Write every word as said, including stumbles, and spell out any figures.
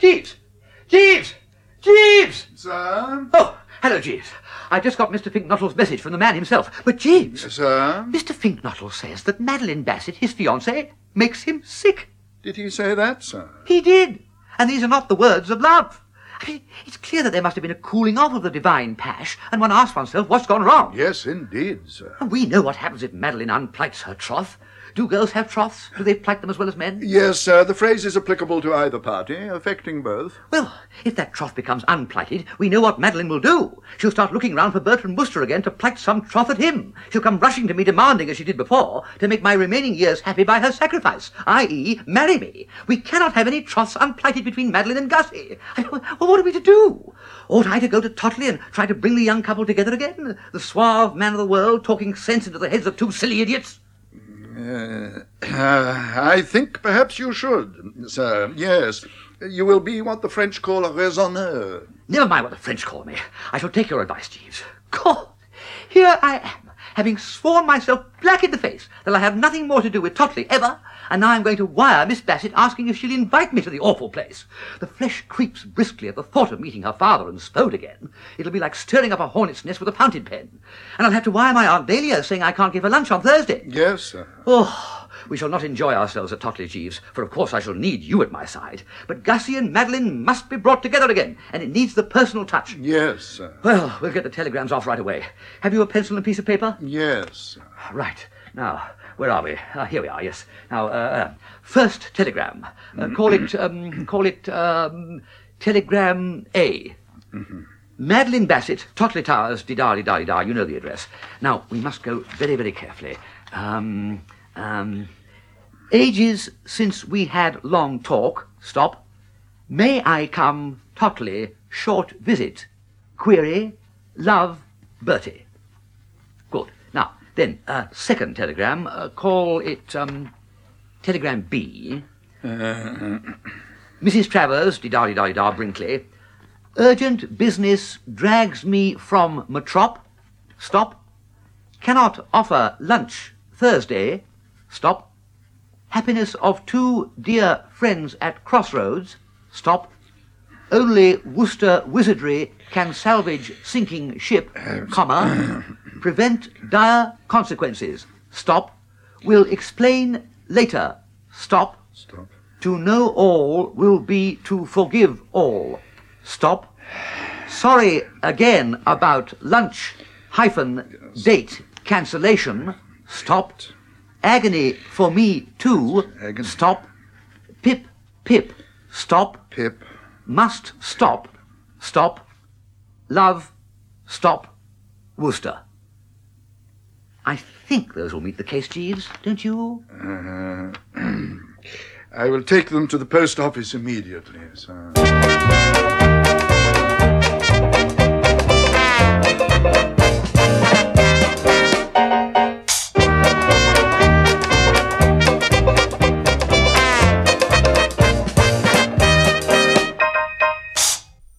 Jeeves! Jeeves! Jeeves! Sir? Oh, hello, Jeeves. I just got Mister Finknottle's message from the man himself. But, Jeeves... Yes, sir? Mister Finknottle says that Madeline Bassett, his fiancée, makes him sick. Did he say that, sir? He did. And these are not the words of love. I mean, it's clear that there must have been a cooling off of the divine pash, and one asks oneself what's gone wrong. Yes, indeed, sir. And we know what happens if Madeline unplights her troth. Do girls have troths? Do they plight them as well as men? Yes, sir. The phrase is applicable to either party, affecting both. Well, if that troth becomes unplighted, we know what Madeline will do. She'll start looking round for Bertrand Wooster again to plight some troth at him. She'll come rushing to me demanding, as she did before, to make my remaining years happy by her sacrifice, that is, marry me. We cannot have any troths unplighted between Madeline and Gussie. I, well, what are we to do? Ought I to go to Totley and try to bring the young couple together again? The suave man of the world talking sense into the heads of two silly idiots? Uh, uh, I think perhaps you should, sir. Yes. You will be what the French call a raisonneur. Never mind what the French call me. I shall take your advice, Jeeves. God, here I am, having sworn myself black in the face that I have nothing more to do with Totley ever, and now I'm going to wire Miss Bassett asking if she'll invite me to the awful place. The flesh creeps briskly at the thought of meeting her father and Spode again. It'll be like stirring up a hornet's nest with a fountain pen. And I'll have to wire my Aunt Dahlia saying I can't give her lunch on Thursday. Yes, sir. Oh, we shall not enjoy ourselves at Totley, Jeeves, for of course I shall need you at my side. But Gussie and Madeline must be brought together again, and it needs the personal touch. Yes, sir. Well, we'll get the telegrams off right away. Have you a pencil and piece of paper? Yes, sir. Right. Now, where are we? Uh, here we are, yes. Now, uh, uh, first telegram. Uh, call it, um, call it, um, Telegram A. Mm-hmm. Madeline Bassett, Totley Towers, di-da-di-da-di-da, you know the address. Now, we must go very, very carefully. Um, um, ages since we had long talk, stop. May I come, Totley, short visit. Query, love, Bertie. Good. Now, then, uh, second telegram, uh, call it, um, Telegram B. Uh, Missus Travers, di-da-di-da-di-da, Brinkley. Urgent business drags me from Metrop. Stop. Cannot offer lunch Thursday. Stop. Happiness of two dear friends at Crossroads. Stop. Only Worcester wizardry can salvage sinking ship, comma. Prevent dire consequences. Stop. Will explain later. Stop. Stop. To know all will be to forgive all. Stop. Sorry again about lunch hyphen date cancellation. Stop. Agony for me too. Agony. Stop. Pip, pip. Stop. Pip. Must stop. Stop. Love. Stop. Worcester. I think those will meet the case, Jeeves, don't you? Uh, I will take them to the post office immediately, sir.